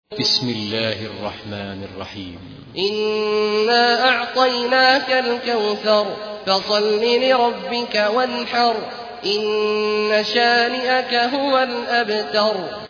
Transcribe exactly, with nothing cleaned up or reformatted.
بسم الله الرحمن الرحيم. إنا أعطيناك الكوثر فصل لربك وانحر إن شانئك هو الأبتر.